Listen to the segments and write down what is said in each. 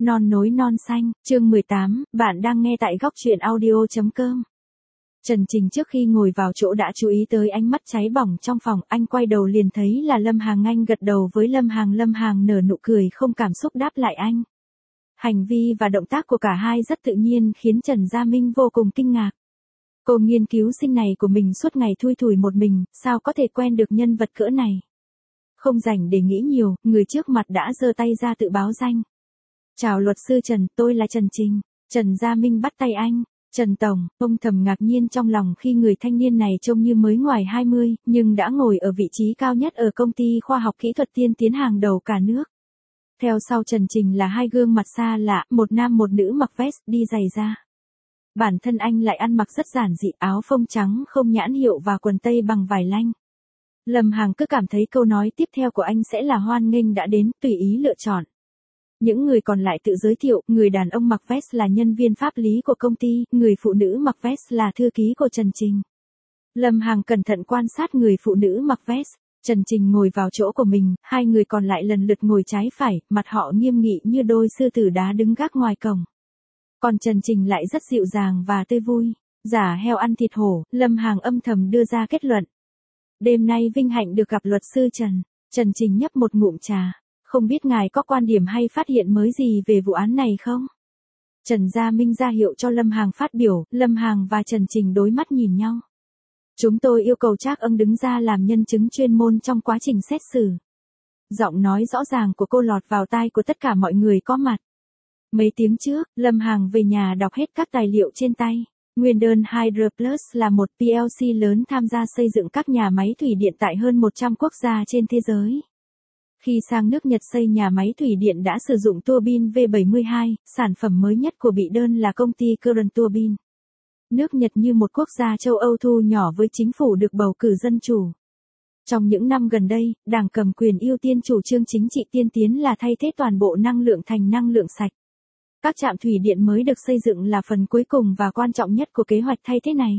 Non nối non xanh, chương 18, bạn đang nghe tại góc truyện audio.com. Trần Trình trước khi ngồi vào chỗ đã chú ý tới ánh mắt cháy bỏng trong phòng, anh quay đầu liền thấy là Lâm Hằng, anh gật đầu với Lâm Hằng nở nụ cười không cảm xúc đáp lại anh. Hành vi và động tác của cả hai rất tự nhiên khiến Trần Gia Minh vô cùng kinh ngạc. Cô nghiên cứu sinh này của mình suốt ngày thui thủi một mình, sao có thể quen được nhân vật cỡ này. Không rảnh để nghĩ nhiều, người trước mặt đã giơ tay ra tự báo danh. Chào luật sư Trần, tôi là Trần Trình. Trần Gia Minh bắt tay anh. Trần Tổng, ông thầm ngạc nhiên trong lòng khi người thanh niên này trông như mới ngoài 20, nhưng đã ngồi ở vị trí cao nhất ở công ty khoa học kỹ thuật tiên tiến hàng đầu cả nước. Theo sau Trần Trình là hai gương mặt xa lạ, một nam một nữ mặc vest đi giày da. Bản thân anh lại ăn mặc rất giản dị, áo phông trắng không nhãn hiệu và quần tây bằng vải lanh. Lâm Hằng cứ cảm thấy câu nói tiếp theo của anh sẽ là hoan nghênh đã đến, tùy ý lựa chọn. Những người còn lại tự giới thiệu, người đàn ông mặc vest là nhân viên pháp lý của công ty, người phụ nữ mặc vest là thư ký của Trần Trình. Lâm Hằng cẩn thận quan sát người phụ nữ mặc vest. Trần Trình ngồi vào chỗ của mình, hai người còn lại lần lượt ngồi trái phải, mặt họ nghiêm nghị như đôi sư tử đá đứng gác ngoài cổng. Còn Trần Trình lại rất dịu dàng và tươi vui. Giả heo ăn thịt hổ, Lâm Hằng âm thầm đưa ra kết luận. Đêm nay vinh hạnh được gặp luật sư Trần. Trần Trình nhấp một ngụm trà. Không biết ngài có quan điểm hay phát hiện mới gì về vụ án này không? Trần Gia Minh ra hiệu cho Lâm Hằng phát biểu, Lâm Hằng và Trần Trình đối mắt nhìn nhau. Chúng tôi yêu cầu Trác Ân đứng ra làm nhân chứng chuyên môn trong quá trình xét xử. Giọng nói rõ ràng của cô lọt vào tai của tất cả mọi người có mặt. Mấy tiếng trước, Lâm Hằng về nhà đọc hết các tài liệu trên tay. Nguyên đơn Hydroplus là một PLC lớn tham gia xây dựng các nhà máy thủy điện tại hơn 100 quốc gia trên thế giới. Khi sang nước Nhật xây nhà máy thủy điện đã sử dụng tua bin V72, sản phẩm mới nhất của bị đơn là công ty Current Turbine. Nước Nhật như một quốc gia châu Âu thu nhỏ với chính phủ được bầu cử dân chủ. Trong những năm gần đây, đảng cầm quyền ưu tiên chủ trương chính trị tiên tiến là thay thế toàn bộ năng lượng thành năng lượng sạch. Các trạm thủy điện mới được xây dựng là phần cuối cùng và quan trọng nhất của kế hoạch thay thế này.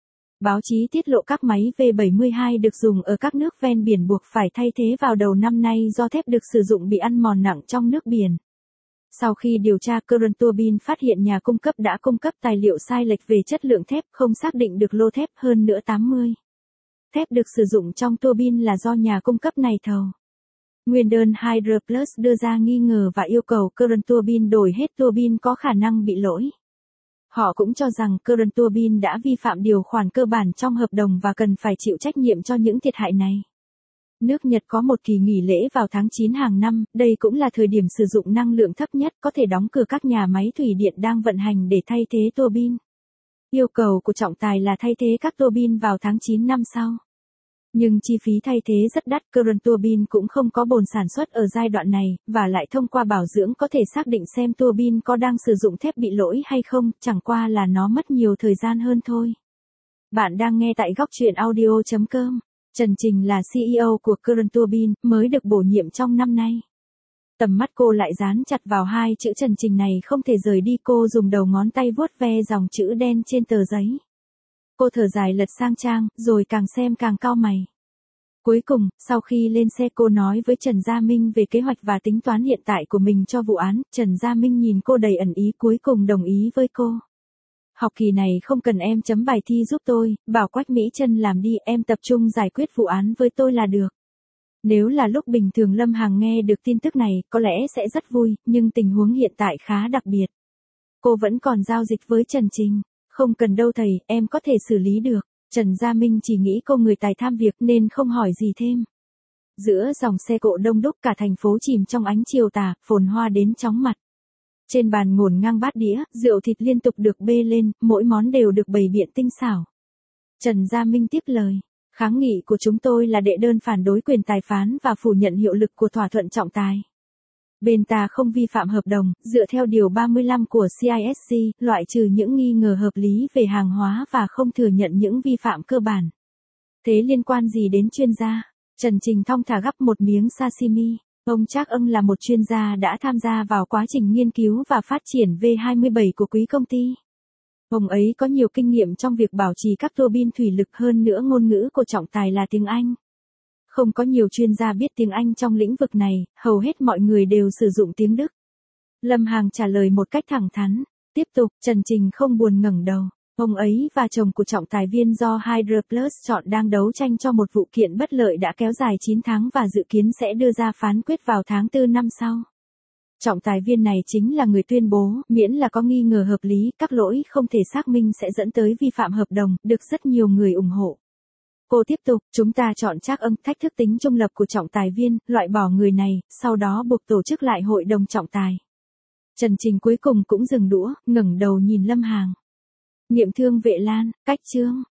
Báo chí tiết lộ các máy V72 được dùng ở các nước ven biển buộc phải thay thế vào đầu năm nay do thép được sử dụng bị ăn mòn nặng trong nước biển. Sau khi điều tra, Current Turbine phát hiện nhà cung cấp đã cung cấp tài liệu sai lệch về chất lượng thép, không xác định được lô thép, hơn nữa 80 thép được sử dụng trong tua bin là do nhà cung cấp này thầu. Nguyên đơn Hydroplus đưa ra nghi ngờ và yêu cầu Current Turbine đổi hết tua bin có khả năng bị lỗi. Họ cũng cho rằng Current Turbine đã vi phạm điều khoản cơ bản trong hợp đồng và cần phải chịu trách nhiệm cho những thiệt hại này. Nước Nhật có một kỳ nghỉ lễ vào tháng 9 hàng năm, đây cũng là thời điểm sử dụng năng lượng thấp nhất, có thể đóng cửa các nhà máy thủy điện đang vận hành để thay thế tua bin. Yêu cầu của trọng tài là thay thế các tua bin vào tháng 9 năm sau. Nhưng chi phí thay thế rất đắt, Current Turbine cũng không có bồn sản xuất ở giai đoạn này, và lại thông qua bảo dưỡng có thể xác định xem tua bin có đang sử dụng thép bị lỗi hay không, chẳng qua là nó mất nhiều thời gian hơn thôi. Bạn đang nghe tại góc truyện audio.com. Trần Trình là CEO của Current Turbine, mới được bổ nhiệm trong năm nay. Tầm mắt cô lại dán chặt vào hai chữ Trần Trình này không thể rời đi, cô dùng đầu ngón tay vuốt ve dòng chữ đen trên tờ giấy. Cô thở dài lật sang trang, rồi càng xem càng cau mày. Cuối cùng, sau khi lên xe cô nói với Trần Gia Minh về kế hoạch và tính toán hiện tại của mình cho vụ án, Trần Gia Minh nhìn cô đầy ẩn ý cuối cùng đồng ý với cô. Học kỳ này không cần em chấm bài thi giúp tôi, bảo Quách Mỹ Trân làm đi, em tập trung giải quyết vụ án với tôi là được. Nếu là lúc bình thường Lâm Hằng nghe được tin tức này, có lẽ sẽ rất vui, nhưng tình huống hiện tại khá đặc biệt. Cô vẫn còn giao dịch với Trần Trình. Không cần đâu thầy, em có thể xử lý được. Trần Gia Minh chỉ nghĩ cô người tài tham việc nên không hỏi gì thêm. Giữa dòng xe cộ đông đúc, cả thành phố chìm trong ánh chiều tà, phồn hoa đến chóng mặt. Trên bàn ngổn ngang bát đĩa, rượu thịt liên tục được bê lên, mỗi món đều được bày biện tinh xảo. Trần Gia Minh tiếp lời. Kháng nghị của chúng tôi là đệ đơn phản đối quyền tài phán và phủ nhận hiệu lực của thỏa thuận trọng tài. Bên ta không vi phạm hợp đồng, dựa theo điều 35 của CISC, loại trừ những nghi ngờ hợp lý về hàng hóa và không thừa nhận những vi phạm cơ bản. Thế liên quan gì đến chuyên gia? Trần Trình thong thả gắp một miếng sashimi. Ông Trác Ân là một chuyên gia đã tham gia vào quá trình nghiên cứu và phát triển V27 của quý công ty. Ông ấy có nhiều kinh nghiệm trong việc bảo trì các tua bin thủy lực, hơn nữa ngôn ngữ của trọng tài là tiếng Anh. Không có nhiều chuyên gia biết tiếng Anh trong lĩnh vực này, hầu hết mọi người đều sử dụng tiếng Đức. Lâm Hằng trả lời một cách thẳng thắn. Tiếp tục, Trần Trình không buồn ngẩng đầu. Ông ấy và chồng của trọng tài viên do Hydra Plus chọn đang đấu tranh cho một vụ kiện bất lợi đã kéo dài 9 tháng và dự kiến sẽ đưa ra phán quyết vào tháng 4 năm sau. Trọng tài viên này chính là người tuyên bố, miễn là có nghi ngờ hợp lý, các lỗi không thể xác minh sẽ dẫn tới vi phạm hợp đồng, được rất nhiều người ủng hộ. Cô tiếp tục, chúng ta chọn trắc âm thách thức tính trung lập của trọng tài viên, loại bỏ người này, sau đó buộc tổ chức lại hội đồng trọng tài. Trần Trình cuối cùng cũng dừng đũa, ngẩng đầu nhìn Lâm Hằng. Nghiệm thương vệ lan, cách chương.